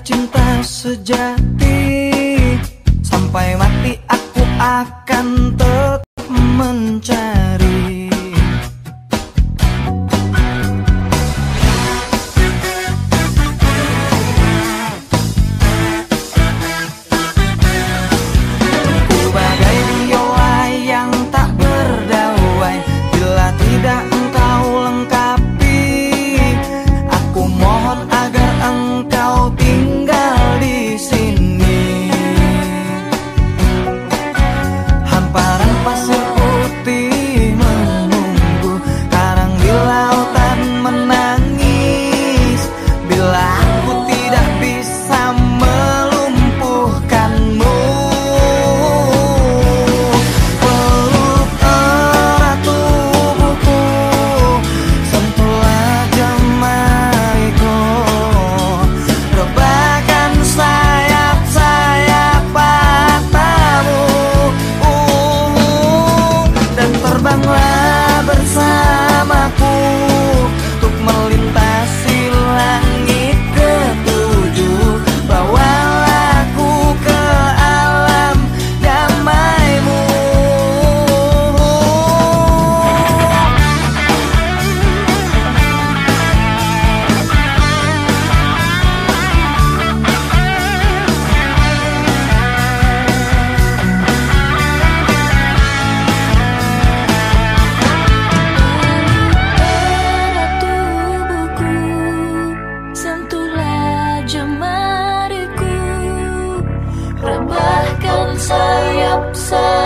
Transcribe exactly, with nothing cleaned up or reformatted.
cinta sejati. Sampai mati aku akan tetap mencari. Ku bagai biola yang tak berdauai, bila tidak engkau lengkapi. Aku mohon agar engkau tinggal di sini. Hamparan pasir putih menunggu, karang di lautan menangis. Bila aku tidak bisa melumpuhkanmu, peluk erat tubuhku, sentuhlah jemariku, rebahkan sayap-sayap matamu, uh, dan terbanglah bersamaku untuk melintasi langit ketujuh. Bawalah aku ke alam damaimu. Erat tubuhku, sentuhlah jemariku, rebahkan sayap-sayap